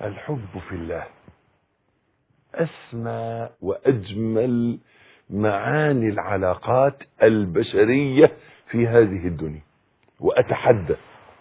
الحب في الله أسمى وأجمل معاني العلاقات البشرية في هذه الدنيا. وأتحدى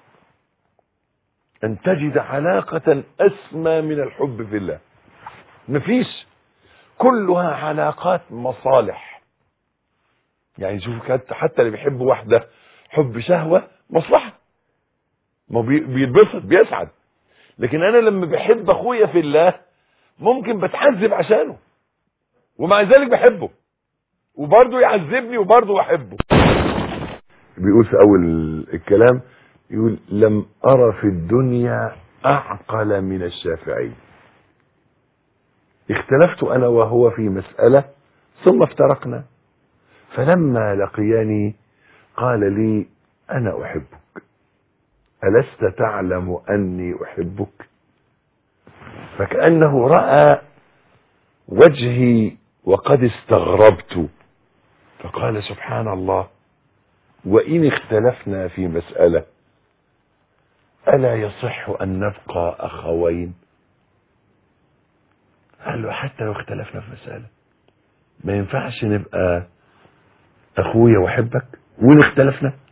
أن تجد علاقة أسمى من الحب في الله. مفيش، كلها علاقات مصالح. يعني شوف حتى اللي بيحب واحدة حب شهوة مصلحة، ما بيتبسط بيسعد. لكن أنا لما بحب أخويا في الله ممكن بتعذب عشانه، ومع ذلك بحبه، وبرضه يعذبني وبرضه أحبه. بيقول في أول الكلام، يقول لم أرى في الدنيا أعقل من الشافعي. اختلفت أنا وهو في مسألة ثم افترقنا، فلما لقياني قال لي أنا أحبك، ألست تعلم أني أحبك؟ فكأنه رأى وجهي وقد استغربت، فقال سبحان الله، وإن اختلفنا في مسألة ألا يصح أن نبقى أخوين؟ قال له حتى لو اختلفنا في مسألة ما ينفعش نبقى أخويا وأحبك وإن اختلفنا؟